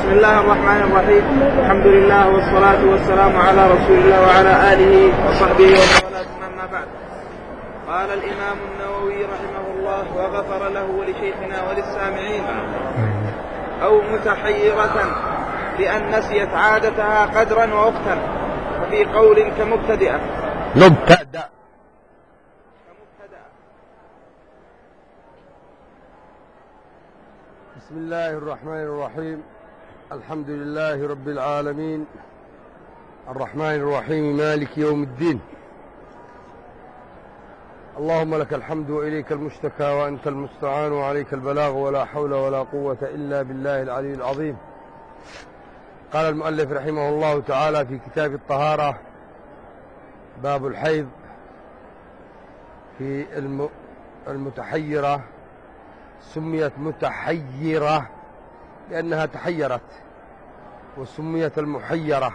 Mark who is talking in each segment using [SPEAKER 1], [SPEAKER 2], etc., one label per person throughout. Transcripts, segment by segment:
[SPEAKER 1] بسم الله الرحمن الرحيم. الحمد لله والصلاة والسلام على رسول الله وعلى آله وصحبه ومن والاه، أما بعد. قال الإمام النووي رحمه الله وغفر له ولشيخنا وللسامعين: أو متحيرة لأن نسيت عادتها قدرا ووقتا، وفي قول كمبتدئة.
[SPEAKER 2] بسم الله الرحمن الرحيم. الحمد لله رب العالمين، الرحمن الرحيم، مالك يوم الدين. اللهم لك الحمد وإليك المشتكى وأنت المستعان وعليك البلاغ، ولا حول ولا قوة إلا بالله العلي العظيم. قال المؤلف رحمه الله تعالى في كتاب الطهارة: باب الحيض. في المتحيرة سميت متحيرة لأنها تحيرت، وسميت المحيرة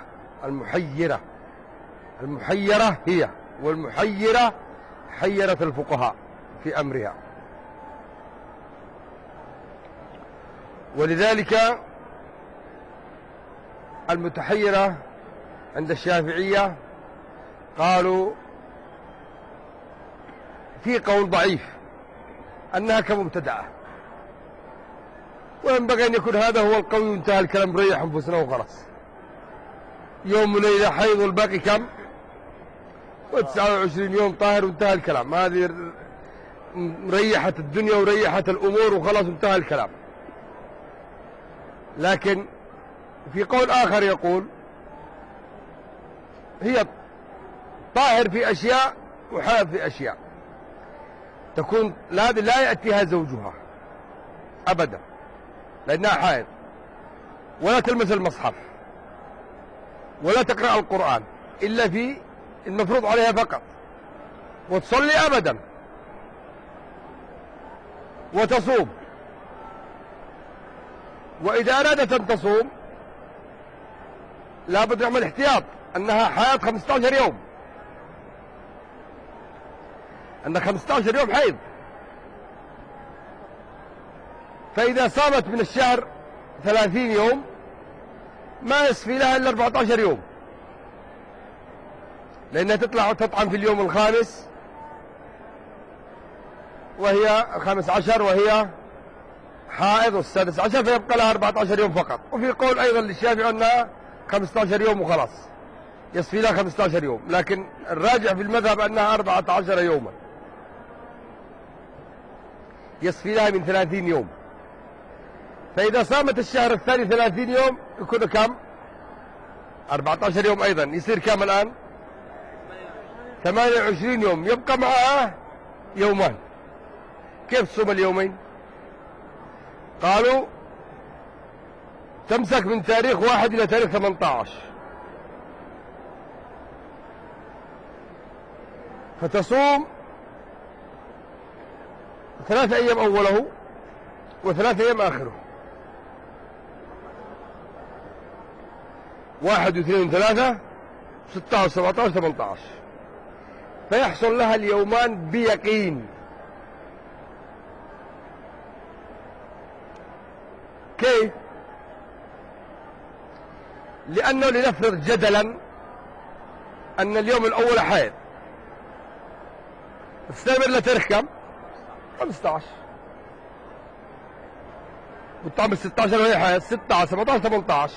[SPEAKER 2] المحيرة هي، والمحيرة حيرت الفقهاء في أمرها. ولذلك المتحيرة عند الشافعية قالوا في قول ضعيف أنها كمبتدأة، وينبغي أن يكون هذا هو القول، وانتهى الكلام، ريح أنفسنا وخلاص. يوم وليلة حيض والباقي كم؟ 29 يوم طاهر، وانتهى الكلام. هذه ريحت الدنيا وريحت الأمور وخلاص، انتهى الكلام. لكن في قول آخر يقول هي طاهر في أشياء وحائض في أشياء، تكون لا يأتيها زوجها أبدا لأنها حائض، ولا تلمس المصحف، ولا تقرأ القرآن إلا في المفروض عليها فقط، وتصلي أبدا، وتصوم. وإذا أرادت أن تصوم لابد يعمل احتياط أنها حائض 15 يوم، أنها 15 يوم حيض. فإذا صامت من الشهر 30 يوم ما يصفي لها إلا 14 يوم، لأنها تطعم في اليوم الخامس وهي 15 وهي حائض، والسادس عشر، فيبقى لها 14 يوم فقط. وفي قول أيضا للشافعي أنها 15 يوم وخلاص، يصفي لها 15 يوم، لكن الراجع في المذهب أنها 14 يوما، يصفي لها من 30 يوم. فإذا صامت الشهر الثاني 30 يوم يكون كم؟ 14 يوم أيضا، يصير كم الآن؟ 28 يوم، يبقى معها يومان. كيف تصوم اليومين؟ قالوا تمسك من تاريخ 1 إلى تاريخ 18، فتصوم 3 أيام أوله و3 أيام آخره، 1 و2 و3 16 17 18، فيحصل لها اليومان بيقين. كيف؟ لأنه لنفرض جدلا أن اليوم الأول حائض، تستمر لتاريخ كم؟ 15، بتعمل 16 وهي حائض، 16 17 18،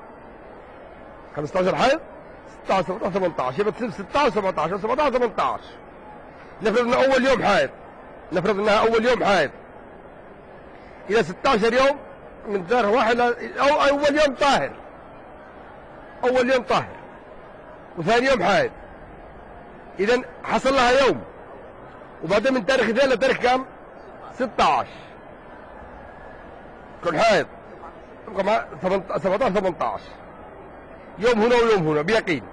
[SPEAKER 2] 15 حائض، 16 17 18، يبقى تصير 16 17 17 18. نفرض أنه أول يوم حائض، نفرض أنها أول يوم حائض، إلى 16 يوم من تاريخ 1 أو أول يوم طاهر، أول يوم طاهر وثاني يوم حائض، إذن حصل لها يوم، وبعدين من تاريخ 2 لتاريخ كم؟ 16 كل حائض، يبقى مع 17 18 يوم هنا ويوم هنا بيقين.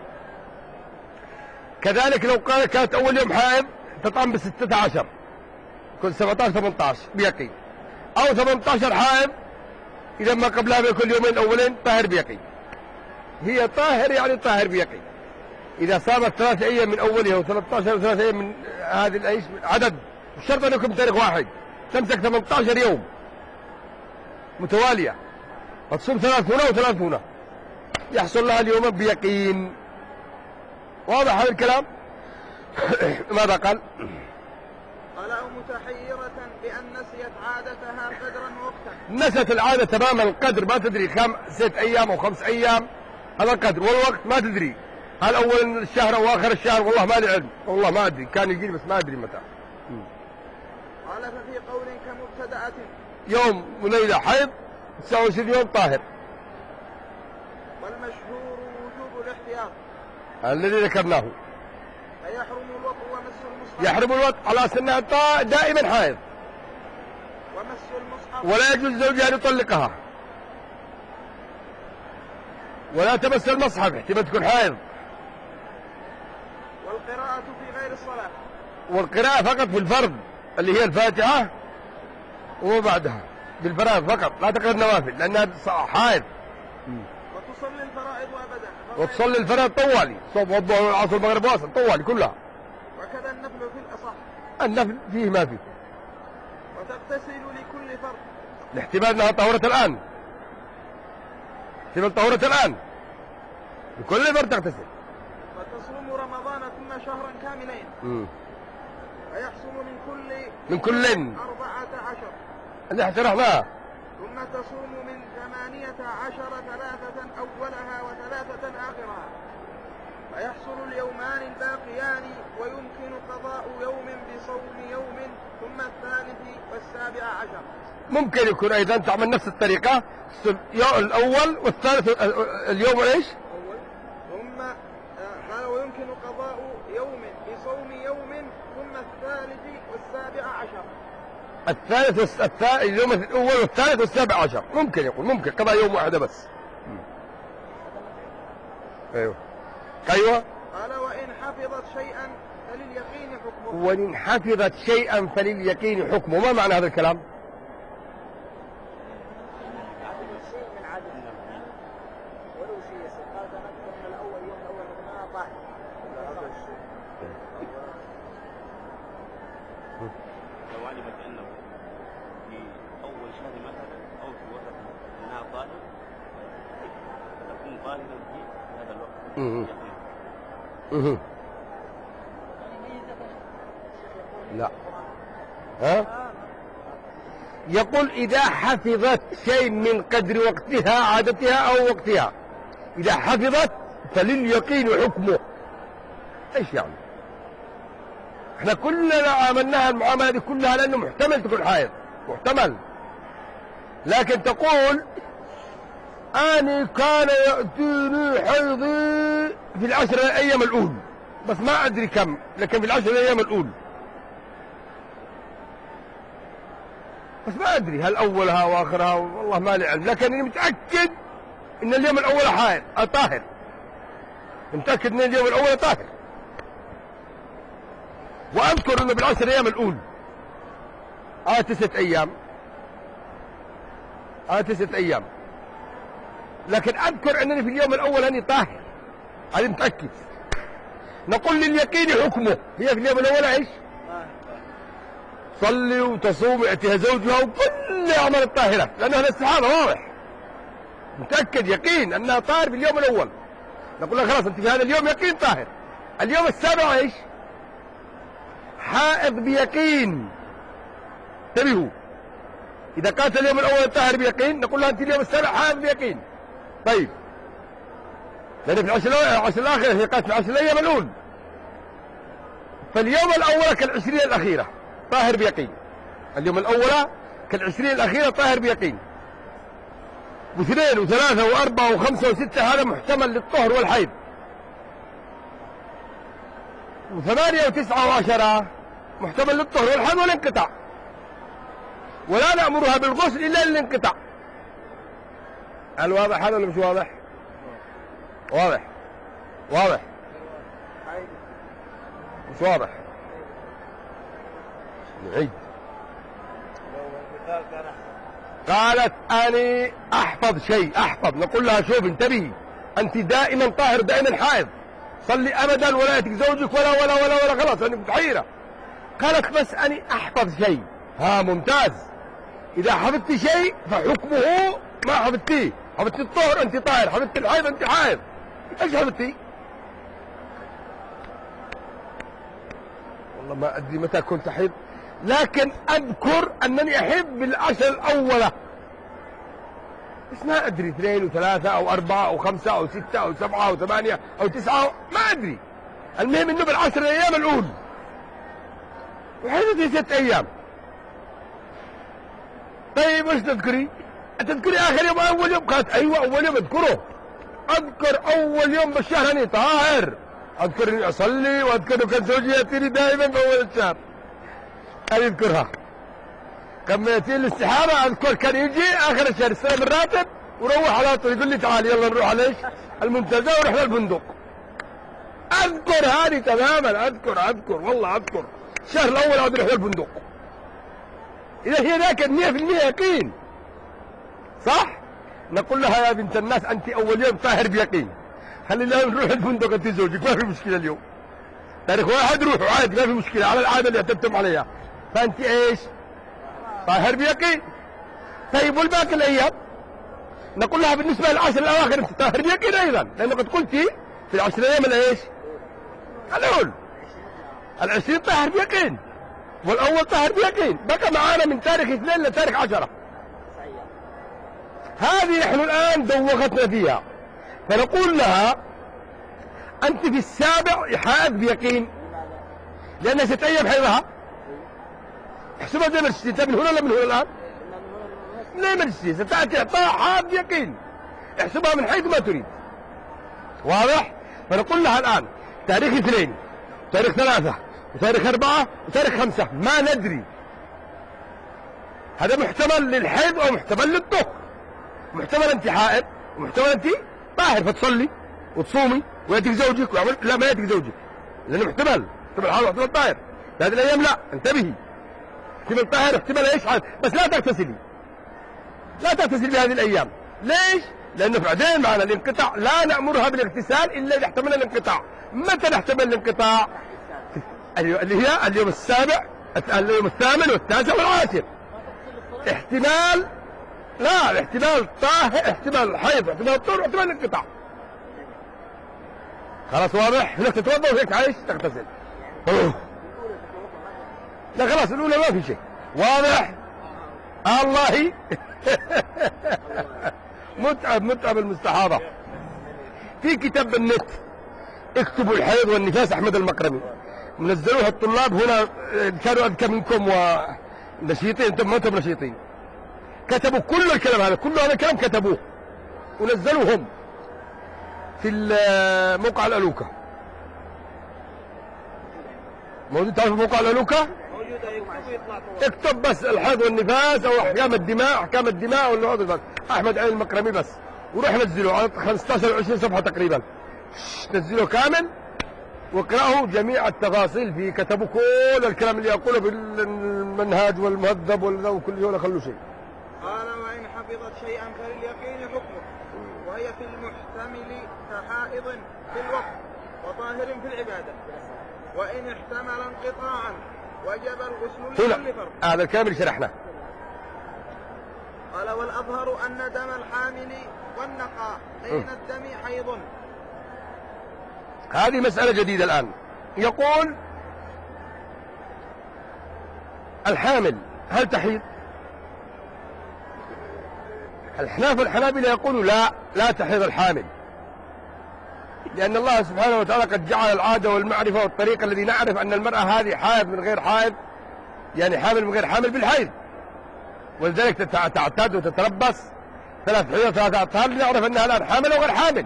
[SPEAKER 2] كذلك لو كانت أول يوم حائض تطعم ب16 كل 17 18 بيقين، أو 18 حائض إذا ما قبلها بكل يومين الأولين طاهر بيقين. هي طاهر يعني طاهر بيقين. إذا صامت 3 أيام من أولها و13 و3 أيام من هذه الأيام عدد، الشرط أن يكون تاريخ 1، تمسك 18 يوم متوالية، تصوم 30 و30 يحصل لها اليوم بيقين. واضح هذا الكلام؟ ماذا قال؟
[SPEAKER 1] قال أو متحيرة بأن نسيت عادتها قدرا ووقتا.
[SPEAKER 2] نسيت العادة تماما، القدر ما تدري 6 أيام أو 5 أيام هذا القدر، والوقت ما تدري هل أول الشهر أو آخر الشهر، والله ما لي علم، والله ما أدري، كان يجيني بس ما أدري متى.
[SPEAKER 1] قال ففي قول كمبتدأة
[SPEAKER 2] يوم وليلة حيض 29 يوم طاهر.
[SPEAKER 1] والمشهور وجوب الاحتياط
[SPEAKER 2] الذي ذكرناه.
[SPEAKER 1] فيحرم الوطء ومس المصحف.
[SPEAKER 2] يحرم الوطء على سنها دائما حائض،
[SPEAKER 1] ومس المصحف
[SPEAKER 2] ولا يجوز زوجها أن يطلقها، ولا تمس المصحف احتمال تكون حائض.
[SPEAKER 1] والقراءة في غير الصلاة.
[SPEAKER 2] والقراءة فقط في الفرض اللي هي الفاتحة وما بعدها بالفرائض فقط، لا تقرأ النوافل لأنها حائض.
[SPEAKER 1] وتصلي الفرائض أبدا.
[SPEAKER 2] وتصلي الفرائض طوالي، الصبح والظهر والعصر والمغرب واصل طوالي كلها.
[SPEAKER 1] وكذا النفل في الأصح.
[SPEAKER 2] النفل فيه ما فيه.
[SPEAKER 1] وتغتسل لكل فرض.
[SPEAKER 2] الاحتمال أنها طهورة الآن، احتمال طهورة الآن لكل فرد تغتسل.
[SPEAKER 1] وتصوم رمضان ثم شهرا كاملين. ويحصل من كل 14
[SPEAKER 2] اللي شرحناها.
[SPEAKER 1] ثم تصوم من 18 3 أولها و3 آخرها. فيحصل اليومان الباقيان ويمكن قضاء يوم بصوم يوم ثم الثالث والسابع عشر.
[SPEAKER 2] ممكن يكون أيضا تعمل نفس الطريقة، الأول والثالث اليوم ايش؟
[SPEAKER 1] ثم قال ويمكن قضاء يوم بصوم يوم ثم الثالث والسابع عشر.
[SPEAKER 2] اليوم الأول والثالث والسابع عشر ممكن يقول، ممكن قضاء يوم واحدة بس. أيوه.
[SPEAKER 1] قال وإن حفظت شيئا فلليقين حكمه.
[SPEAKER 2] وإن حفظت شيئا فلليقين حكمه. ما معنى هذا الكلام؟
[SPEAKER 3] لو علمت أنه في أول شهر مثلا أو في وسط أنها طاهر فتكون طاهرا في هذا الوقت.
[SPEAKER 2] لا. ها؟ يقول إذا حفظت شيء من قدر وقتها عادتها أو وقتها، إذا حفظت فلليقين حكمه. إيش يعني؟ احنا كلنا عملناها المعاملة دي كلها لأنه محتمل تكون حائض، محتمل. لكن تقول أنا كان يأتيني حيضي في العشر الأيام الأولى، بس ما أدري كم، لكن في العشر الأيام الأولى بس ما أدري هل أولها وآخرها، والله ما لي علم، لكن أنا متأكد إن اليوم الأول حائض طاهر، متأكد إن اليوم الأول طاهر. وأذكر أنه بالعشر أيام الأولى 9 أيام، 9 أيام، لكن أذكر أنني في اليوم الأول أني طاهر، هذا متأكد. نقول لليقين حكمه، هي في اليوم الأول إيش؟ تصلي وتصوم ويأتيها زوجها وكل أعمال الطاهرة، لأنها الاستحاضة واضح، متأكد يقين أنها طاهر في اليوم الأول. نقول لها خلاص أنت في هذا اليوم يقين طاهر. اليوم السابع إيش؟ حائض بيقين. انتبهوا، إذا كانت اليوم الأول طاهر بيقين نقول لها أنت اليوم السابع حائض بيقين. طيب، لأن في العشر الآخرة هي قالت في العشر الأيام الأولى، فاليوم الأول كالعشرين الأخيرة طاهر بيقين. اليوم الأول كالعشرين الأخيرة طاهر بيقين. واثنين وثلاثة وأربعة وخمسة وستة هذا محتمل للطهر والحيض. و8 و9 و10 محتمل للطهر والحيض والانقطاع، ولا نأمرها بالغسل إلا للانقطاع. هل واضح هذا ولا مش واضح؟ واضح، واضح، مش واضح؟ نعيد. قالت أني أحفظ شيء، أحفظ. نقول لها شوف انتبهي، أنت دائما طاهر دائما حائض، صلي أبدا ولا يأتيك زوجك ولا خلاص أنت متحيرة. قالت بس أني أحفظ شيء. ها ممتاز، إذا حفظت شيء فحكمه ما حفظتيه، حفظتي الطهر أنت طاهر، حفظتي الحيض أنت حائض. إيش حفظتي؟ والله ما أدري متى كنت أحب، لكن أذكر أنني أحب بالعشر الأولى، بس ما أدري 2 و3 أو 4 أو 5 أو 6 أو 7 أو 8 أو 9 ما أدري. المهم إنه بالعشر الأيام الأولى، وحيدتي 6 أيام. طيب وش تذكري؟ تذكري آخر يوم أول يوم؟ قالت أيوة أول يوم أذكره، أذكر أول يوم بالشهر أني طاهر، أذكر إني أصلي، وأذكر كان زوجي يأتيني دائما في أول الشهر. أنا أذكرها. كم يأتي الاستحارة أذكر كان يجي آخر الشهر يستلم الراتب وروح على طول يقول لي تعال يلا نروح على إيش؟ المنتزه ونروح للفندق. أذكر هذه تماما، أذكر والله أذكر. الشهر الأول أقعد نروح للفندق. إذا هي ذاك 100% يقين. صح؟ نقول لها يا بنت الناس أنت أول يوم طاهر بيقين. خلي لنا نروح الفندق أنت زوجك ما في مشكلة اليوم. تاريخ واحد روحوا عادي ما في مشكلة على العادة اللي اعتدتم عليها. فأنت إيش؟ طاهر بيقين. طيب والباقي الأيام؟ نقول لها بالنسبة للعشر الأواخر أنت طاهر بيقين أيضا، لأنه قد قلتي في العشر الأيام الإيش؟ الأول. 20 طاهر بيقين. والأول طاهر بيقين. بقى معانا من تاريخ 2 لتاريخ 10. هذه نحن الآن دوختنا فيها، فنقول لها أنت في السابع حائض بيقين، لأنها 6 أيام حيضها. احسبها زي ما تشتري، انت من هنا ولا من هنا الآن؟ ليه ما تشتري؟ ستأتي إعطاء حائض بيقين، احسبها من حيث ما تريد. واضح؟ فنقول لها الآن تاريخ 2 تاريخ 3 وتاريخ 4 وتاريخ 5 ما ندري. هذا محتمل للحيض أو محتمل للطهر. محتمل أنت حائض ومحتمل أنت طاهر فتصلي وتصومي ويأتيك زوجك ويعمل. لا ما يأتيك زوجك لأنه محتمل حائض واحتمال طاهر. هذه الأيام لا، انتبهي، احتمال طاهر احتمال ايش حائض، بس لا تغتسلي، لا تغتسلي بهذه الأيام. ليش؟ لأنه بعدين معنا الانقطاع لا نأمرها بالاغتسال إلا إذا احتمل الانقطاع. متى نحتمل الانقطاع؟ اللي هي اليوم السابع، اليوم الثامن والتاسع والعاشر. احتمال لا، احتمال طاهر، احتمال حيض، احتمال طهر، احتمال الانقطاع. خلاص واضح؟ هناك تتوضا وهيك عايش تغتسل. لا خلاص الأولى ما في شيء. واضح؟ الله متعب المستحاضة. في كتاب بالنت اكتبوا الحيض والنفاس أحمد المقرمي، منزلوها الطلاب هنا، كانوا أذكى منكم ونشيطين، انتم ما انتم نشيطين. كتبوا كل الكلام هذا، كل هذا الكلام كتبوه ونزلوهم في موقع الألوكة. موجود تعرفوا موقع الألوكة؟ اكتب بس الحيض والنفاس او احكام الدماء واللي هذا بس احمد علي المقرمي بس، وروح نزله على 15 و 20 صفحه تقريبا. نزله كامل واقرأه جميع التفاصيل فيه، كتبوا كل الكلام اللي يقوله بالمنهاج والمهذب وكل يوم خلوا شيء.
[SPEAKER 1] قال وإن حفظت شيئا فلليقين حكمه، وهي في المحتمل كحائض في الوقت وطاهر في العبادة، وإن احتمل انقطاعا وجب الغسل لكل فرض.
[SPEAKER 2] هذا الكلام اللي شرحناه.
[SPEAKER 1] قال والأظهر أن دم الحامل والنقاء بين الدم حيض.
[SPEAKER 2] هذه مسألة جديدة الآن. يقول الحامل هل تحيض؟ الأحناف والحنابلة يقولوا لا تحيض الحامل، لأن الله سبحانه وتعالى قد جعل العادة والمعرفة والطريقة الذي نعرف أن المرأة هذه حائض من غير حائض، يعني حامل من غير حامل بالحيض، ولذلك تعتاد وتتربص 3 حيض 3 أطهار لنعرف أنها الآن حامل وغير حامل.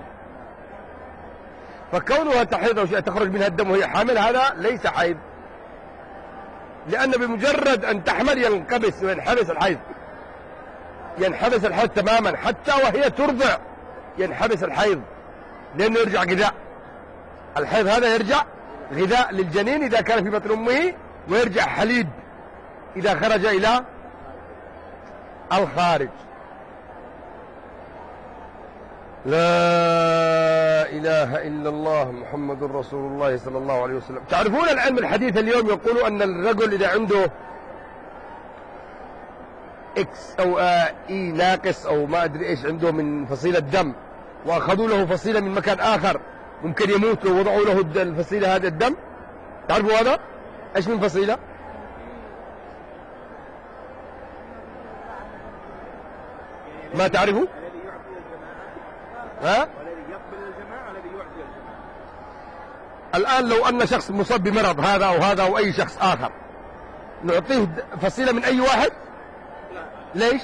[SPEAKER 2] فكونها تحيض أو شيء تخرج منها الدم وهي حامل هذا ليس حيض، لأن بمجرد أن تحمل ينقبس وينحبس الحيض، ينحبس الحيض تماما، حتى وهي ترضع ينحبس الحيض، لأنه يرجع غذاء. الحيض هذا يرجع غذاء للجنين إذا كان في بطن أمه، ويرجع حليب إذا خرج إلى الخارج. لا إله إلا الله محمد رسول الله صلى الله عليه وسلم. تعرفون العلم الحديث اليوم يقول أن الرجل إذا عنده اكس او اي ناقص او ما ادري ايش عنده من فصيلة دم، واخذوا له فصيلة من مكان اخر ممكن يموت لو وضعوا له الفصيلة هذا الدم. تعرفوا هذا ايش من فصيلة؟ ما تعرفوا؟
[SPEAKER 1] الذي يعطي الجماعة
[SPEAKER 2] ها؟
[SPEAKER 1] والذي يقبل الجماعة والذي يعطي الجماعة.
[SPEAKER 2] الآن لو أن شخص مصاب بمرض هذا أو هذا أو أي شخص آخر نعطيه فصيلة من أي واحد؟ ليش؟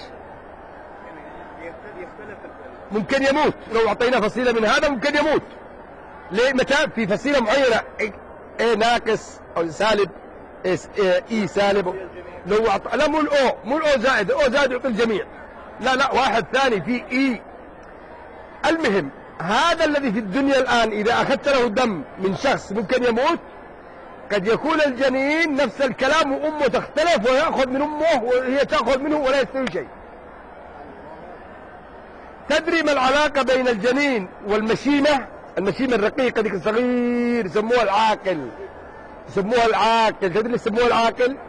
[SPEAKER 1] يختلف
[SPEAKER 2] ممكن يموت لو أعطينا فصيلة من هذا، ممكن يموت. ليه؟ متى؟ في فصيلة معينة اي ناقص أو سالب، اي سالب. لو لا مو الأو زائد، الأو زائد يعطي الجميع. لا واحد ثاني في اي. المهم هذا الذي في الدنيا الآن إذا أخذت له دم من شخص ممكن يموت. قد يكون الجنين نفس الكلام وأمه تختلف ويأخذ من أمه وهي تأخذ منه ولا يستوي شيء. تدري ما العلاقة بين الجنين والمشيمة؟ المشيمة الرقيقة ذيك الصغير يسموها العاقل، يسموها العاقل. تدري يسموها العاقل؟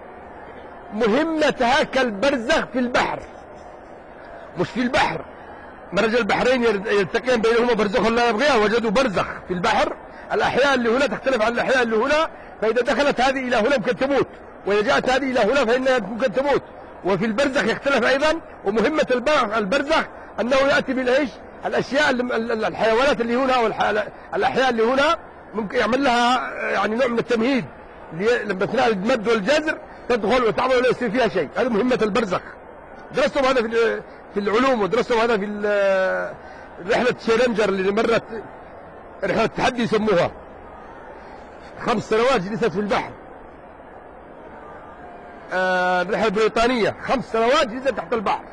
[SPEAKER 2] مهمتها كالبرزخ في البحر، مش في البحر. مرج البحرين يلتقيان بينهما برزخ لا يبغيها، وجدوا برزخ في البحر. الأحياء اللي هنا تختلف عن الأحياء اللي هنا، فإذا دخلت هذه إلى هنا ممكن تموت، وإذا جاءت هذه إلى هنا فإنها ممكن تموت. وفي البرزخ يختلف أيضا. ومهمة البرزخ أنه يأتي بالإيش؟ الأشياء الحيوانات اللي هنا أو الأحياء اللي هنا ممكن يعمل لها يعني نوع من التمهيد لما أثناء المد والجزر تدخل وتعمل ولا يصير فيها شيء. هذه مهمة البرزخ. درستم هذا في العلوم، ودرستم هذا في رحلة تشالنجر اللي مرت، رحلة تحدي يسموها. 5 سنوات جلست في البحر. الرحلة البريطانية 5 سنوات جلست تحت البحر،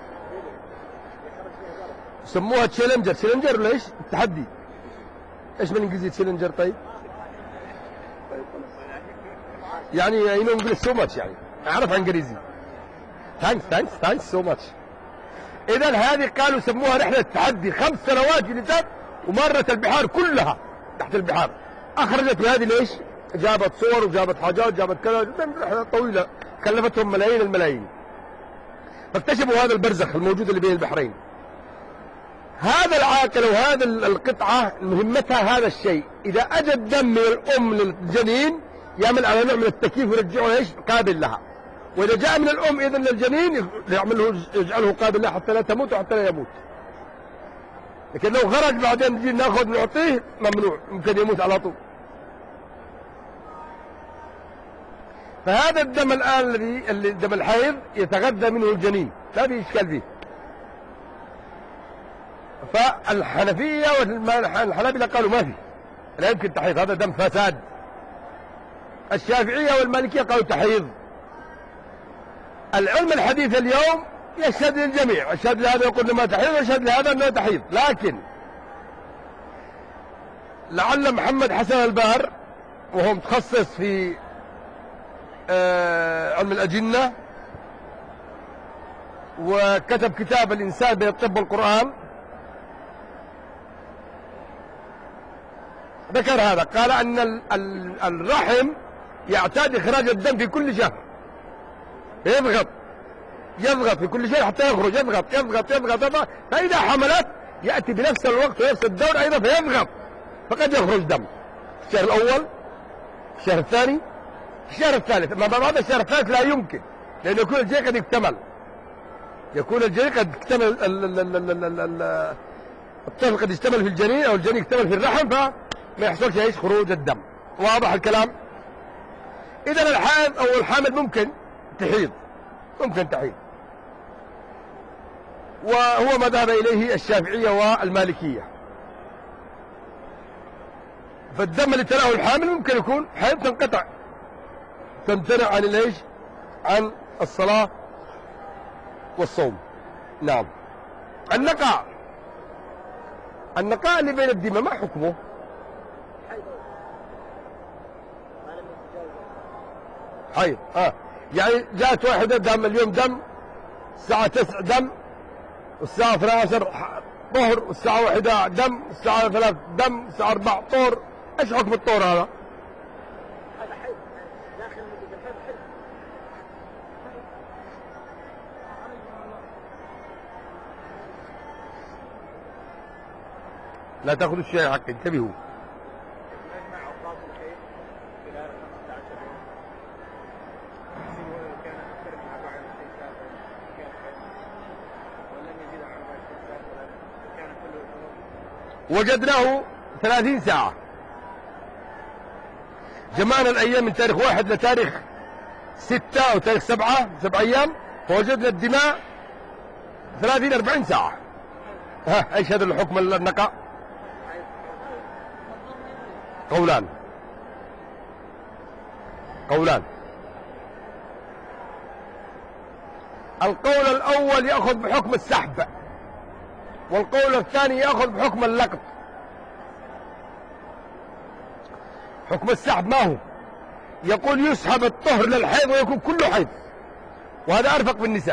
[SPEAKER 2] يسموها تشالنجر. تشالنجر ولا ايش؟ التحدي. ايش بالانجليزي تشالنجر؟ طيب يعني يو انجلش سو ماتش، يعني اعرف انجليزي. ثانكس سو ماتش. اذا هذه قالوا سموها رحلة التحدي. 5 سنوات جلست ومرت البحار كلها تحت البحار. اخرجت بهذه ليش؟ جابت صور وجابت حاجات، جابت كذا، رحلة طويلة كلفتهم ملايين الملايين. فاكتشفوا هذا البرزخ الموجود اللي بين البحرين. هذا العاقل وهذا القطعة مهمتها هذا الشيء. إذا أجى الدم من الأم للجنين يعمل على نوع من التكييف ويرجعه ايش؟ قابل لها. وإذا جاء من الأم إذن للجنين يجعله قابل لها حتى لا تموت وحتى لا يموت. لكن لو خرج بعدين نجي ناخذ نعطيه ممنوع، ممكن يموت على طول. فهذا الدم الآن الذي دم الحيض يتغذى منه الجنين، لا في إشكال فيه. فالحنفية والحنابلة قالوا ما في، لا يمكن تحيض، هذا دم فساد. الشافعية والمالكية قالوا تحيض. العلم الحديث اليوم يشهد للجميع، يشهد لهذا يقول ما تحيض ويشهد لهذا أنه تحيض. لكن لعل محمد حسن البار وهو متخصص في علم الأجنة وكتب كتاب الإنسان بين الطب والقرآن، ذكر هذا. قال أن الرحم يعتاد إخراج الدم في كل شهر، يضغط في كل شيء حتى يخرج، يضغط. فإذا حملت يأتي بنفس الوقت ونفس الدور أيضا فيضغط، فقد يخرج دم في الشهر الأول، في الشهر الثاني، في الشهر الثالث. أما بعد الشهر الثالث لا يمكن، لأن يكون الجنين قد اكتمل، الطفل قد اشتمل في الجنين أو الجنين اكتمل في الرحم، فما يحصلش ايش؟ خروج الدم. واضح الكلام؟ إذا الحائض أو الحامل ممكن تحيض، وهو ما ذهب إليه الشافعية والمالكية. فالدم اللي تراه الحامل ممكن يكون حيض تنقطع، تمتنع عن الايش؟ عن الصلاة والصوم. نعم. النقاء اللي بين الدماء ما حكمه؟ حيض. يعني جاءت واحدة دم اليوم دم، الساعة 9 دم، والساعة 12 طهر، والساعة 1 دم، والساعة 3 دم، والساعة 4 طهر. ايش حكم الطهر هذا؟
[SPEAKER 1] هذا حيض داخل مدة الحيض.
[SPEAKER 2] لا تأخذوا الشيء حق، انتبهوا.
[SPEAKER 1] نجمع أوقات الحيض خلال 15 يوم. هل كان أكثر من 24 ساعة كان حيض، ولم يزيد عن 24 ساعة ولا كان كله يوم؟
[SPEAKER 2] وجدناه 30 ساعة. جمعنا الأيام من تاريخ 1 لتاريخ 6 أو تاريخ 7 أيام، فوجدنا الدماء 30-40 ساعة. ها ايش هذا الحكم النقاء؟ قولان. القول الأول يأخذ بحكم السحب، والقول الثاني يأخذ بحكم اللقط. حكم السحب ما هو؟ يقول يسحب الطهر للحيض ويكون كله حيض، وهذا أرفق بالنساء.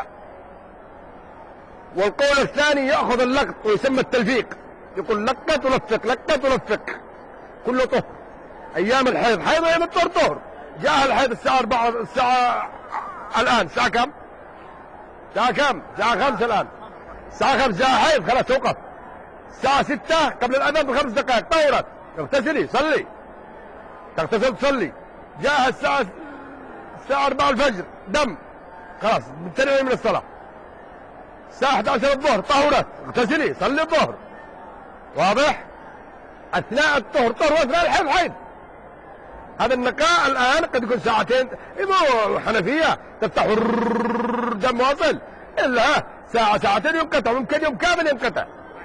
[SPEAKER 2] والقول الثاني يأخذ اللقط ويسمى التلفيق، يقول لقط ولفق كله طهر. أيام الحيض حيض وأيام الطهر طهر. جاء الحيض الساعة 4 الساعة الآن الساعة كم؟ الساعة 5 الآن. الساعة 5 جاء حيض خلاص توقف. الساعة 6 قبل الأذان ب5 دقائق طهرت، اغتسلي صلي، تغتسل تصلي. جاء الساعة 4 الفجر دم، خلاص بتنوي من الصلاة. الساعة 11 الظهر طهرت، اغتسلي صلي الظهر. واضح؟ أثناء الطهر طهر وأثناء الحيض حيض. هذا النقاء الآن قد يكون ساعتين، مو حنفية تفتح دم واصل، إلا ساعتين ينقطع، ممكن يوم كامل ينقطع.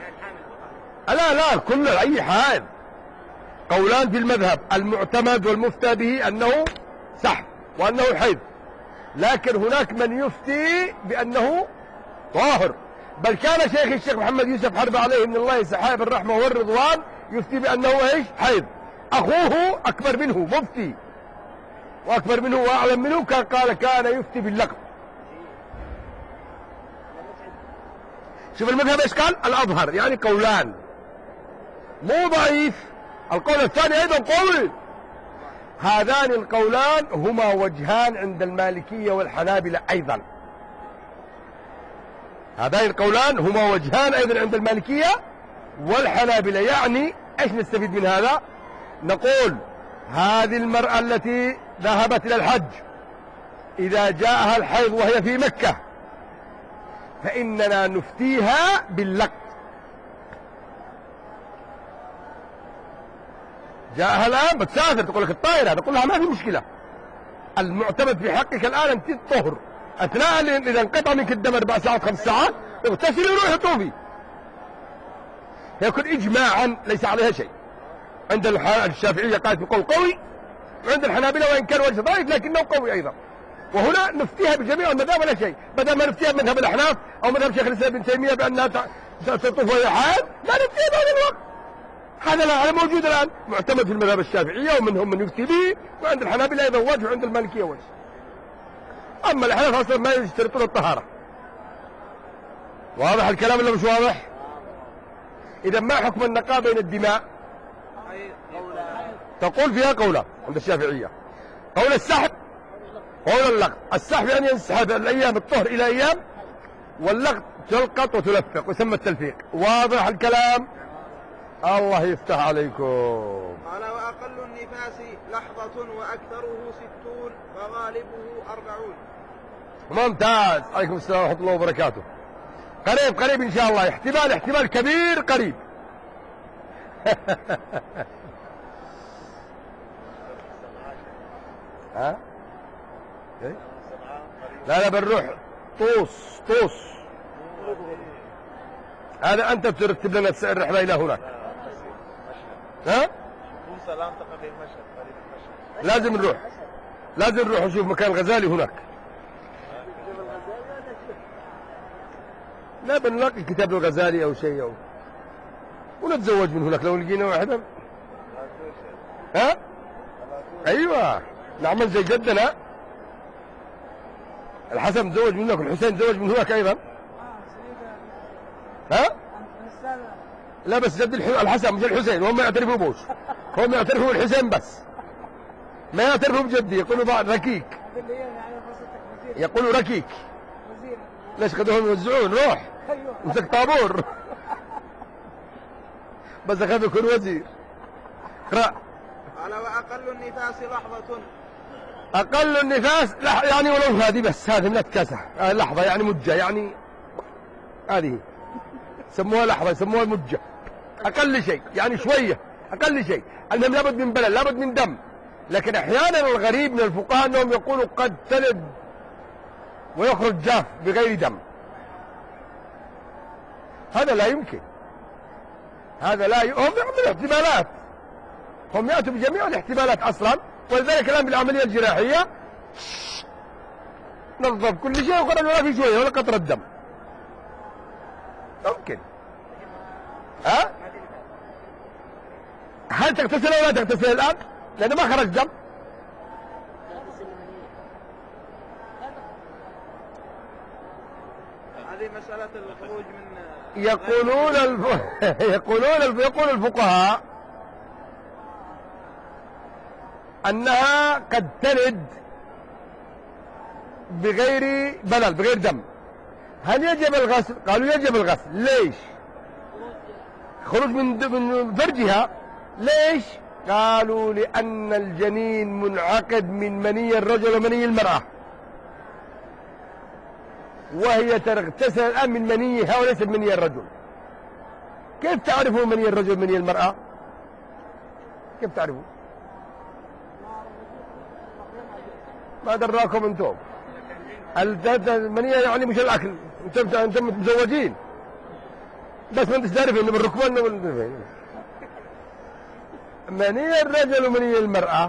[SPEAKER 2] لا كل أي حائض. قولان في المذهب، المعتمد والمفتى به أنه سحب وأنه حيض، لكن هناك من يفتي بأنه طاهر. بل كان الشيخ محمد يوسف حرب عليه من الله سحاب الرحمة والرضوان يفتي بأنه ايش؟ حيض. أخوه أكبر منه مفتي وأكبر منه وأعلم منه كان يفتي باللقب. شوف المذهب ايش قال؟ الأظهر، يعني قولان مو ضعيف. القول الثاني أيضا قوي. هذان القولان هما وجهان عند المالكية والحنابلة أيضا. هذان القولان هما وجهان أيضا عند المالكية والحنابلة. يعني ايش نستفيد من هذا؟ نقول هذه المرأة التي ذهبت إلى الحج إذا جاءها الحيض وهي في مكة فإننا نفتيها باللقط. جاءها الآن بتسافر تقول لك الطائرة، نقول لها ما في مشكلة، المعتمد في حقك الآن أنت الطهر. أثناء إذا انقطع منك الدم 4 ساعات 5 ساعات اغتسلي وروحي طوفي. يكون إجماعا ليس عليها شيء. عند الشافعية قالت بقول قوي، وعند الحنابلة وإن كان وجه ضعيف لكنه قوي أيضا. وهنا نفتيها بجميع المذاهب ولا شيء، بدل ما نفتيها بمذهب الأحناف أو مذهب شيخ الإسلام ابن تيمية بأنها تطوف وهي حائض، ما نفتيها بهذا الوقت. هذا موجود الآن معتمد في المذهب الشافعية ومنهم من يفتي به، وعند الحنابلة أيضا وجه وعند المالكية وجه. أما الأحناف أصلا ما يشترطون الطهارة. واضح الكلام ولا مش واضح؟ إذا ما حكم النقاء بين الدماء؟ تقول فيها قولة عند الشافعية، قول السحب قول اللقط. السحب يعني ينسحب الأيام الطهر إلى أيام، واللقط تلقط وتلفق ويسمى التلفيق. واضح الكلام؟ الله يفتح عليكم.
[SPEAKER 1] قال وأقل النفاس لحظة وأكثره 60 وغالبه 40.
[SPEAKER 2] ممتاز. عليكم السلام ورحمة الله وبركاته. قريب إن شاء الله، احتمال كبير قريب. ها؟ إيه؟ لا بنروح طوس. هذا أنت ترتب لنا الرحلة إلى هناك. ها؟ لازم نروح نشوف مكان الغزالي هناك. لا بنلاقي كتاب الغزالي أو شيء ونتزوج من هناك لو لقينا واحدا. ها؟ أيوة نعمل زي جدنا الحسن تزوج من هناك والحسين تزوج من هناك أيضا. ها؟ لا بس جد الحسن مش الحسين، وهم يعترفوا بوش، هم يعترفوا بالحسين بس ما يعترفوا بجدي. يقولوا ركيك، يقولوا ركيك. ليش خذوهم يوزعون؟ روح امسك طابور. بس أخاف يكون وزير. اقرأ.
[SPEAKER 1] قال وأقل النفاس لحظة.
[SPEAKER 2] أقل النفاس يعني ولو هذه بس، هذه من الكاسة لحظة يعني مجة، يعني هذه سموها لحظة، يسموها مجة، أقل شيء يعني شوية، أقل شيء. المهم لابد من بلل، لابد من دم. لكن أحيانا الغريب من الفقهاء أنهم يقولوا قد تلد ويخرج جاف بغير دم. هذا لا يمكن، هذا لا هم يعملوا احتمالات، هم يأتوا بجميع الاحتمالات أصلا. ولذلك الآن بالعملية الجراحية نظف كل شيء وخرج ولا في شوية ولا قطرة دم. ممكن. هل تغتسل أو لا تغتسل الآن؟ لأنه ما خرج دم.
[SPEAKER 1] هذه مسألة الخروج من
[SPEAKER 2] يقول الفقهاء أنها قد تلد بغير بلل، بغير دم. هل يجب الغسل؟ قالوا يجب الغسل. ليش؟ خروج من فرجها. ليش؟ قالوا لأن الجنين منعقد من مني الرجل ومني المرأة، وهي تغتسل الآن من منيها وليس من مني الرجل. كيف تعرفوا مني الرجل ومني المرأة؟ كيف تعرفوا؟ ما دراكم انتم. المنية يعني مش الأكل، انتم متزوجين بس ما انتش عارف انه بالركبان. مني الرجل ومني المرأة،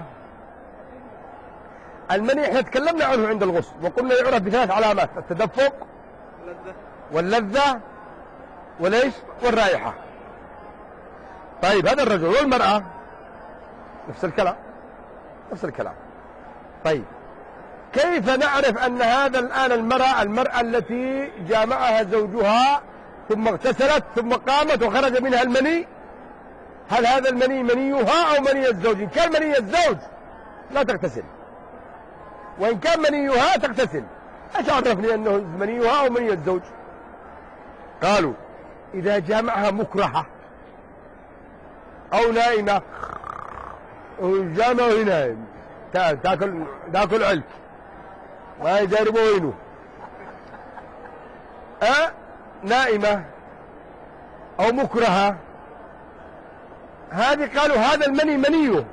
[SPEAKER 2] المني احنا تكلمنا عنه عند الغسل وقلنا يعرف بثلاث علامات: التدفق واللذة وليش والرائحة. طيب هذا الرجل والمرأة نفس الكلام، نفس الكلام. طيب كيف نعرف أن هذا الآن المرأة التي جامعها زوجها ثم اغتسلت ثم قامت وخرج منها المني، هل هذا المني منيها أو مني الزوج؟ إن كان مني الزوج لا تغتسل، وإن كان منيها تغتسل. ايش عرفني أنه منيها أو مني الزوج؟ قالوا إذا جامعها مكرهة أو نائمة، وجامعه نائم تاكل علك ما يجربوا وينه، نائمة أو مكرهة، هذه قالوا هذا المني منيه،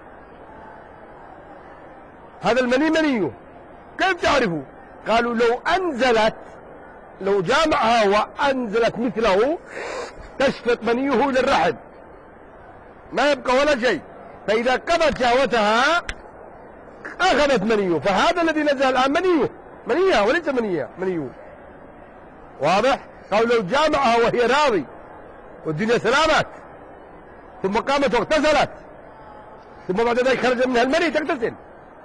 [SPEAKER 2] هذا المني منيه. كيف تعرفوا؟ قالوا لو جامعها وأنزلت مثله تشفط منيه إلى الرحم ما يبقى ولا شيء، فإذا قضت شهوتها أخذت منيه، فهذا الذي نزل الآن منيها وليس منيه. واضح؟ قالوا لو جامعها وهي راضي والدنيا سلامات ثم قامت واغتسلت ثم بعد ذلك خرج منها المني تغتسل.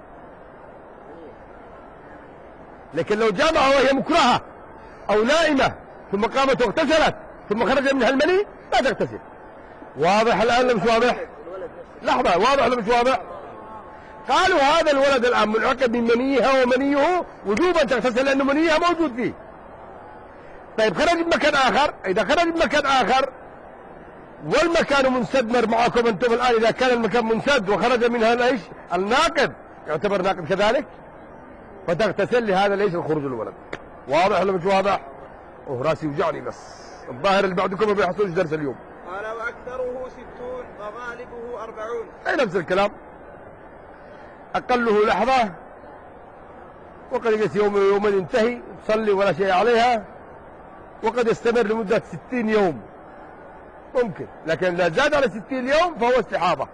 [SPEAKER 2] لكن لو جامعها وهي مكرهة أو نائمة ثم قامت واغتسلت ثم خرج منها المني لا تغتسل. واضح الآن ولا مش واضح؟ لحظة، واضح ولا مش واضح؟ قالوا هذا الولد الآن منعقد من منيها ومنيه وجوبا تغتسل لأنه منيها موجود فيه. طيب خرج بمكان آخر، إذا خرج بمكان آخر والمكان منسد معكم أنتم الآن، إذا كان المكان منسد وخرج منها ليش الناقد يعتبر ناقد كذلك، فتغتسل لهذا ليش الخروج الولد. واضح ولا مش واضح؟ راسي وجعني بس الظاهر اللي بعدكم ما بيحصلش درس اليوم.
[SPEAKER 1] قال وأكثره 60 وغالبه 40.
[SPEAKER 2] أي نفس الكلام، أقله لحظة وقد يجلس يوم يومين ينتهي تصلي ولا شيء عليها، وقد يستمر لمدة 60 يوم ممكن، لكن لا زاد على 60 يوم فهو استحاضة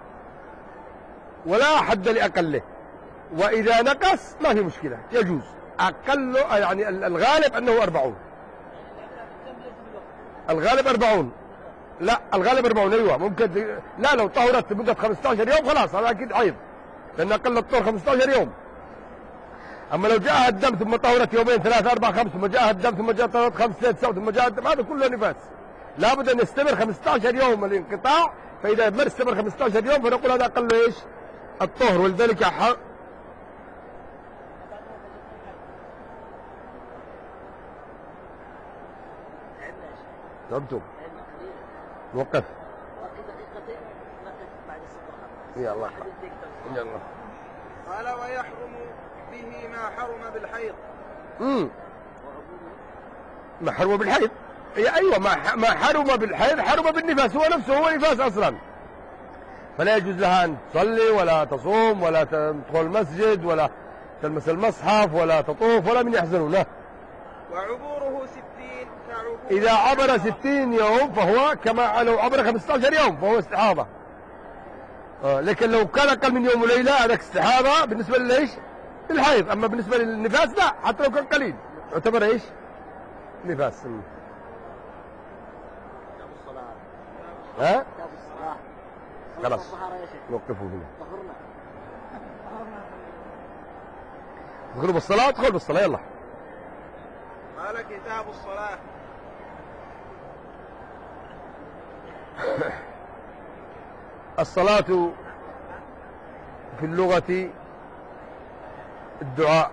[SPEAKER 2] ولا حد لأقله، وإذا نقص ما في مشكلة يجوز. أقله يعني الغالب أنه 40. الغالب 40. لا الغالب 40 أيوة ممكن. لا لو طهرت لمدة 15 يوم خلاص هذا أكيد حيض، لأن أقل الطهر 15 يوم. أما لو جاءها الدم ثم طهرت يومين 3 4 5 ثم جاءها الدم ثم جاء طهرت 5 6 7 ثم جاء الدم، هذا كله نفاس. لابد أن يستمر 15 يوم الانقطاع، فإذا ما استمر 15 يوم فنقول هذا أقل إيش؟ الطهر. ولذلك نعم وقف يلا يلا.
[SPEAKER 1] قال ويحرم به ما حرم بالحيض.
[SPEAKER 2] ما حرم بالحيض، أيوة ما حرم بالحيض حرم بالنفاس، هو نفسه هو نفاس أصلا، فلا يجوز لها أن تصلي ولا تصوم ولا تدخل المسجد ولا تلمس المصحف ولا تطوف ولا من يحزنون له.
[SPEAKER 1] وعبوره 60 كعبور
[SPEAKER 2] إذا عبر 60 يوم فهو كما لو عبر 15 يوم فهو استحاضة. لكن لو كان أقل من يوم وليلة هذاك استحاضة بالنسبة للإيش؟ للحيض. أما بالنسبة للنفاس لا، حتى لو كان قليل يعتبر إيش؟ نفاس. ها؟ خلاص نوقفوا هنا. تدخلوا بالصلاة، ادخلوا بالصلاة يلا.
[SPEAKER 1] قال كتاب الصلاة.
[SPEAKER 2] الصلاة في اللغة الدعاء،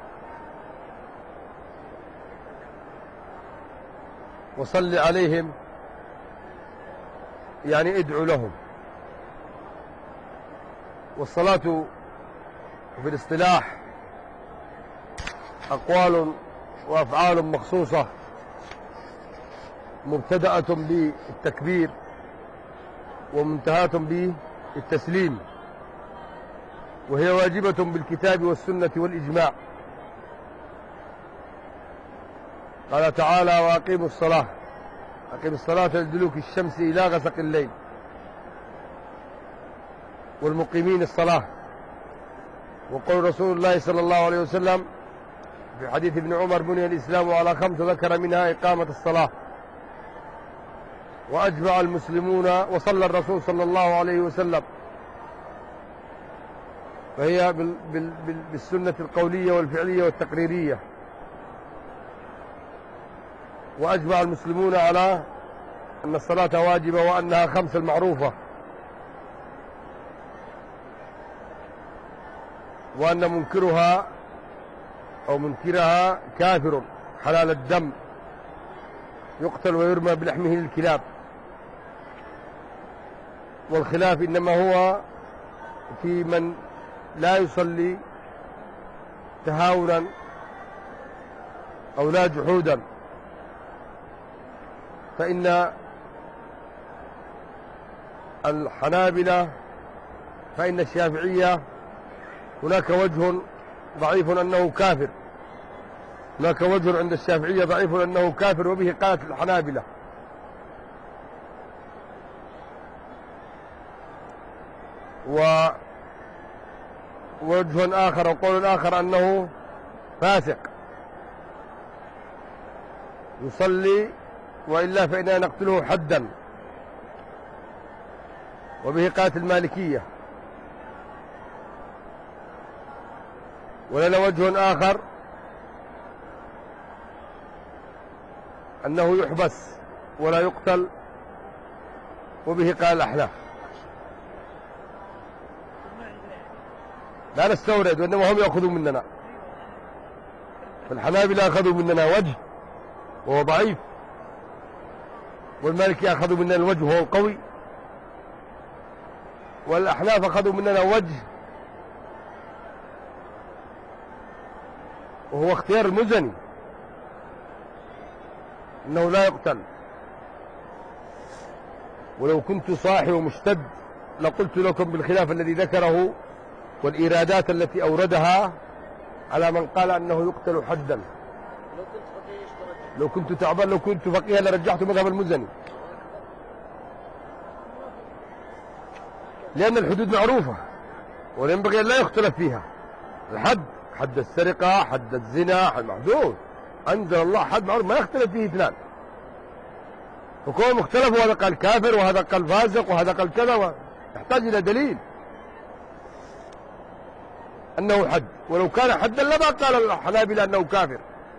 [SPEAKER 2] وصل عليهم يعني ادعو لهم. والصلاة في الاصطلاح أقوال وأفعال مخصوصة مبتدأة بالتكبير ومنتهاة بالتسليم، وهي واجبة بالكتاب والسنة والإجماع. قال تعالى وأقيموا الصلاة، أقيم الصلاة لدلوك الشمس إلى غسق الليل، والمقيمين الصلاة. وقول رسول الله صلى الله عليه وسلم في حديث ابن عمر بني الإسلام على 5 ذكر منها إقامة الصلاة. وأجمع المسلمون وصلى الرسول صلى الله عليه وسلم، فهي بالسنة القولية والفعلية والتقريرية. وأجمع المسلمون على أن الصلاة واجبة وأنها 5 المعروفة، وأن منكرها أو منكرها كافر حلال الدم يقتل ويرمى بلحمه للكلاب. والخلاف إنما هو في من لا يصلي تهاونا أو لا جحودا، فإن الحنابلة فإن الشافعية هناك وجه ضعيف أنه كافر، هناك وجه عند الشافعية ضعيف أنه كافر، وبه قالت الحنابلة. ووجه آخر وقول آخر أنه فاسق يصلي وإلا فإننا نقتله حدا، وبه قالت المالكية. ولنا وجه آخر أنه يحبس ولا يقتل، وبه قال الأحناف. لا نستورد، وإنما هم يأخذوا مننا، فالحنابلة أخذوا مننا وجه وهو ضعيف، والمالكي أخذوا مننا الوجه وهو قوي، والأحناف أخذوا مننا وجه وهو اختيار المزني أنه لا يقتل. ولو كنت صاحي ومشتد لقلت لكم بالخلاف الذي ذكره والإيرادات التي أوردها على من قال أنه يقتل حدا. لو كنت تعبان، لو كنت فقيها لرجحت مذهب المزني، لأن الحدود معروفة وينبغي أن لا يختلف فيها. الحد، حد السرقة، حد الزنا، حد محدود، أنزل الله حد معروف ما يختلف فيه اثنان. وكون مختلف، وهذا قال كافر وهذا قال فاسق وهذا قال كذا، يحتاج إلى دليل أنه حد. ولو كان حدا لما قال الحنابلة أنه كافر،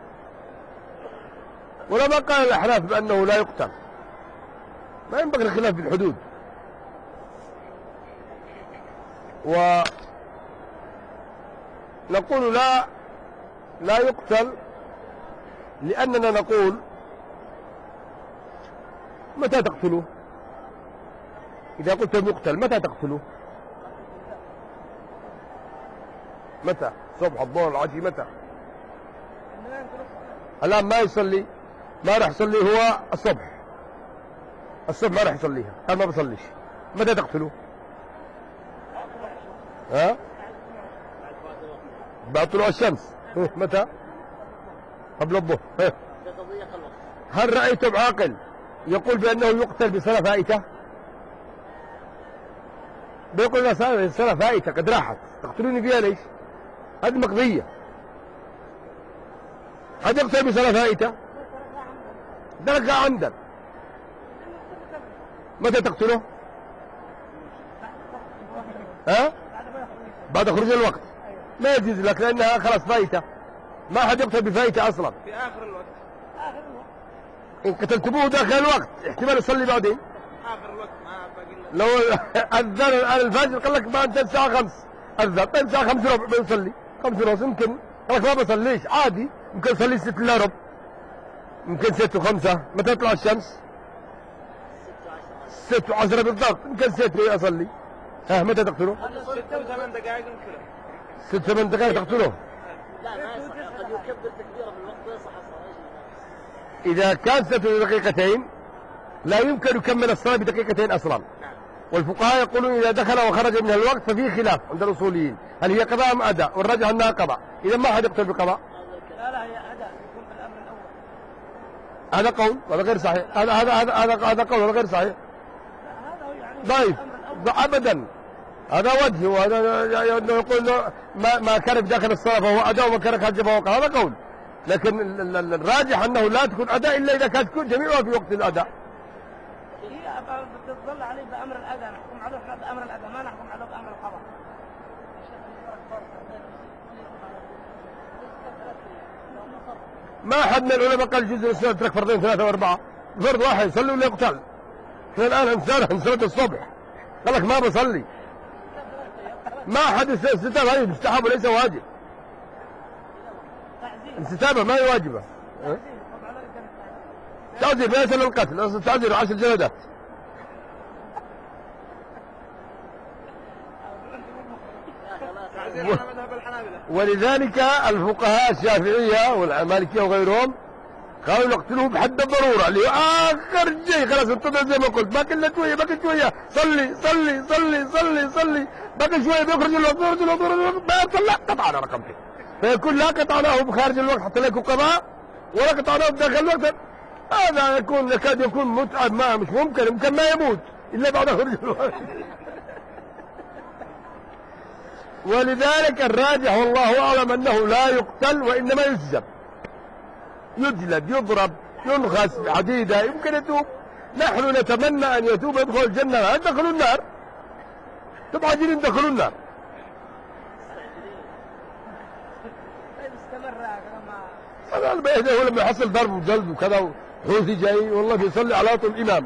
[SPEAKER 2] ولما قال الأحناف بأنه لا يقتل. ما ينبغي الخلاف في الحدود. ونقول لا يقتل، لأننا نقول متى تقتله؟ إذا قلت يقتل متى تقتله؟ متى؟ الصبح الظهر العشي متى؟ الآن ما يصلي، ما راح يصلي هو الصبح ما راح يصليها، قال ما بصليش. متى تقتله؟ ها؟ بعد طلوع الشمس. متى؟ قبل الظهر. هل رأيتم عاقل يقول بأنه يقتل بصلاة فائتة؟ بيقول لنا صلاة فائتة قد راحت، تقتلوني فيها ليش؟ هذه مقضية. هذا يقتل بصلاة فائتة؟ تركها عمدا. متى تقتله؟ ها؟ بعد خروج الوقت. ما يجوز لك لأنها خلاص فائتة. ما حد يقتل بفائتة أصلا.
[SPEAKER 1] في آخر الوقت.
[SPEAKER 2] إن قتلتموه داخل الوقت احتمال يصلي بعدين.
[SPEAKER 1] آخر الوقت ما باقي
[SPEAKER 2] لو أذن الآن الفجر قال لك ما أنت الساعة 5 أذن طيب الساعة 5 ربع بنصلي 5 ونص يمكن قال لك ما بصليش عادي يمكن أصلي 6 إلا ربع يمكن 6 و5. متى تطلع الشمس؟ 6 و10 بالضبط يمكن 6 أصلي. ها متى تقتله؟
[SPEAKER 1] 6 و8 دقائق نقتله.
[SPEAKER 2] 6 8 دقائق تقتله.
[SPEAKER 4] لا ما يصح، قد يكبر تكبيره في الوقت ويصح الصلاه.
[SPEAKER 2] إذا كان 6 دقيقتين لا يمكن يكمل الصلاة بدقيقتين أصلا. والفقهاء يقولون إذا دخل وخرج من الوقت ففيه خلاف عند الأصوليين هل هي قضاء أم أداء، والرجح أنها قضاء. إذا ما حد يقتل بقضاء.
[SPEAKER 4] لا هي أداء يكون في الأمر الأول.
[SPEAKER 2] هذا قول ولا غير صحيح؟ هذا قول ولا غير صحيح؟ ضعيف أبدا. هذا وجه، وهذا يقول ما كان داخل الصلاة فهو أداء وما كان خارج فهو قضاء. هذا قول، لكن الراجح أنه لا تكون أداء إلا إذا كانت تكون جميعها في وقت الأداء.
[SPEAKER 4] هي بتظل عليه بأمر الأداء، نحكم عليه احنا بأمر الأداء ما نحكم عليه بأمر القضاء.
[SPEAKER 2] ما حد من العلماء قال جزء الصلاة ترك فرضين 3 و4، فرض واحد يصلي ولا يقتل. احنا الآن عن صلاة الصبح قال لك ما بصلي. ما حد استتابة، هذه مستحب وليس واجب. الاستتابة ما هي واجبة. تعذير لا يسأل القتل، أصل تعذير 10 جلدات. ولذلك الفقهاء الشافعية والمالكية وغيرهم قالوا نقتله بحد الضرورة اللي هو آخر شيء، خلاص انتظر زي ما قلت، باقي إلا شوية باقي شوية، صلي صلي صلي صلي صلي، باقي شوية بيخرج الوقت ما صلى قطعنا رقمته. فيكون لا قطعناه بخارج الوقت حتى لا يكون قضاء، ولا قطعناه بداخل الوقت. هذا يكاد يكون متعب، ما مش ممكن ما يموت إلا بعد خروج الوقت. ولذلك الراجح والله أعلم أنه لا يقتل وإنما يسجن، يجلد يضرب ينخس بحديدة يمكن يتوب. نحن نتمنى أن يتوب يدخل الجنة، لا يدخلوا النار. طبعا عايزين يدخلوا النار. هذا البيهده هو لما يحصل ضرب وجلد وكذا وحوثي جاي والله بيصلي على طول الإمام.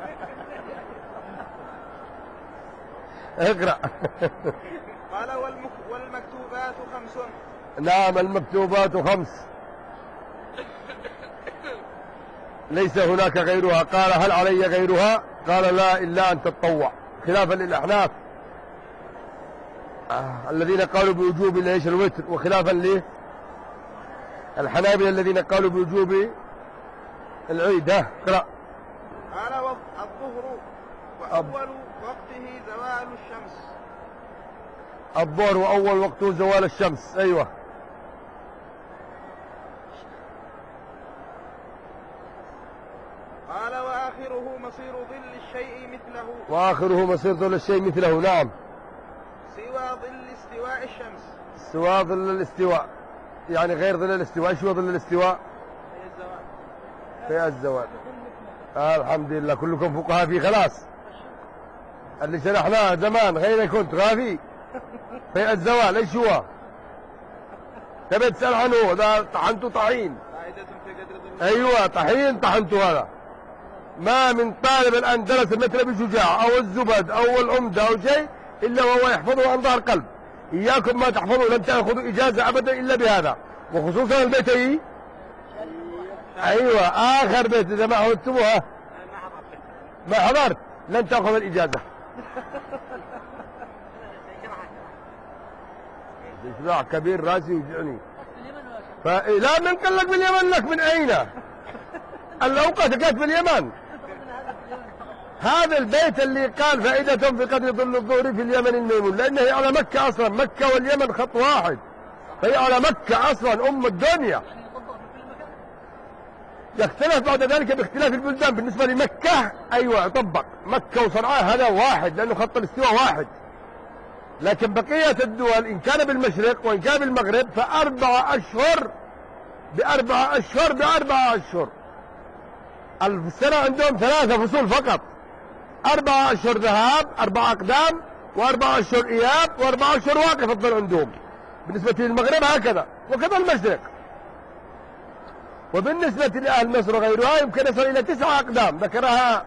[SPEAKER 2] اقرأ.
[SPEAKER 1] قال والمكتوبات 5.
[SPEAKER 2] نعم المكتوبات 5 ليس هناك غيرها. قال هل علي غيرها؟ قال لا إلا أن تتطوع، خلافا للأحناف الذين قالوا بوجوب ليش الوتر، وخلافا له الحنابلة الذين قالوا بوجوب العيد. اقرأ.
[SPEAKER 1] قال الظهر وأول وقته زوال الشمس.
[SPEAKER 2] الظهر وأول وقته زوال الشمس. أيوة.
[SPEAKER 1] قال وآخره مصير ظل الشيء مثله.
[SPEAKER 2] وآخره مصير ظل الشيء مثله. نعم.
[SPEAKER 1] سوى ظل استواء الشمس.
[SPEAKER 2] سوى ظل الاستواء يعني غير ظل الاستواء. ايش هو ظل الاستواء؟ في الزوال. الحمد لله كلكم فقهاء فيه خلاص. اللي شرحناه زمان غير كنت غافي. في الزوال ايش هو؟ تبي تسأل عنه. هذا طحنته طحين. ايوه طحين طحنته. هذا ما من طالب الان درس المثل بشجاع او الزبد او العمدة او شيء الا وهو يحفظه عن ظهر قلب. اياكم ما تحفظوا، لن تاخذوا اجازة ابدا الا بهذا، وخصوصا البيت. ايوه اخر بيت اذا ما حفظتموها ما حضرت لن تاخذ الاجازة. صداع كبير راسي وجعني. فلا من قال لك باليمن، لك من أين؟ الأوقات كانت باليمن. هذا البيت اللي قال فائدة في قدر ظل الظهر في اليمن الميمون، لأنه هي على مكة أصلا، مكة واليمن خط واحد، فهي على مكة أصلا أم الدنيا. يختلف بعد ذلك باختلاف البلدان. بالنسبة لمكة أيوة يطبق، مكة وصنعاء هذا واحد لأنه خط الاستواء واحد، لكن بقية الدول إن كان بالمشرق وإن كان بالمغرب فأربعة أشهر بأربعة أشهر بأربعة أشهر. السنة عندهم 3 فصول فقط، 4 أشهر ذهاب 4 أقدام، و4 أشهر إياب، و4 أشهر واقف الظل عندهم. بالنسبة للمغرب هكذا، وكذا المشرق. وبالنسبة لأهل مصر وغيرها يمكن يصل إلى 9 أقدام ذكرها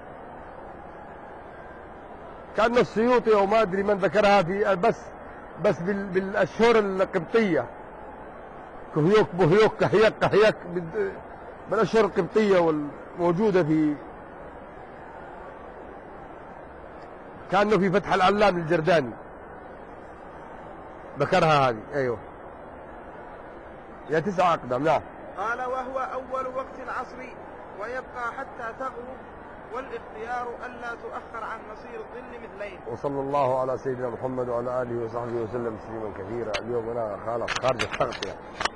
[SPEAKER 2] كأن السيوطي أو ما أدري من ذكرها في بس بالأشهر القبطية، كهيوك بهيوك كهيك كهيك بالأشهر القبطية والموجودة في كأنه في فتح العلام الجرداني ذكرها هذه. أيوه يا 9 أقدام. نعم.
[SPEAKER 1] قال وهو أول وقت العصر ويبقى حتى تغرب، والاختيار ألا تؤخر عن مصير الظل مثلين.
[SPEAKER 2] وصلى الله على سيدنا محمد وعلى آله وصحبه وسلم تسليما كثيرا. اليوم أنا خارج التغطية.